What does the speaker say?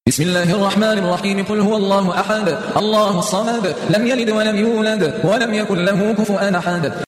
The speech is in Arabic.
بسم الله الرحمن الرحيم قل هو الله أحد الله الصمد لم يلد ولم يولد ولم يكن له كفوا أحد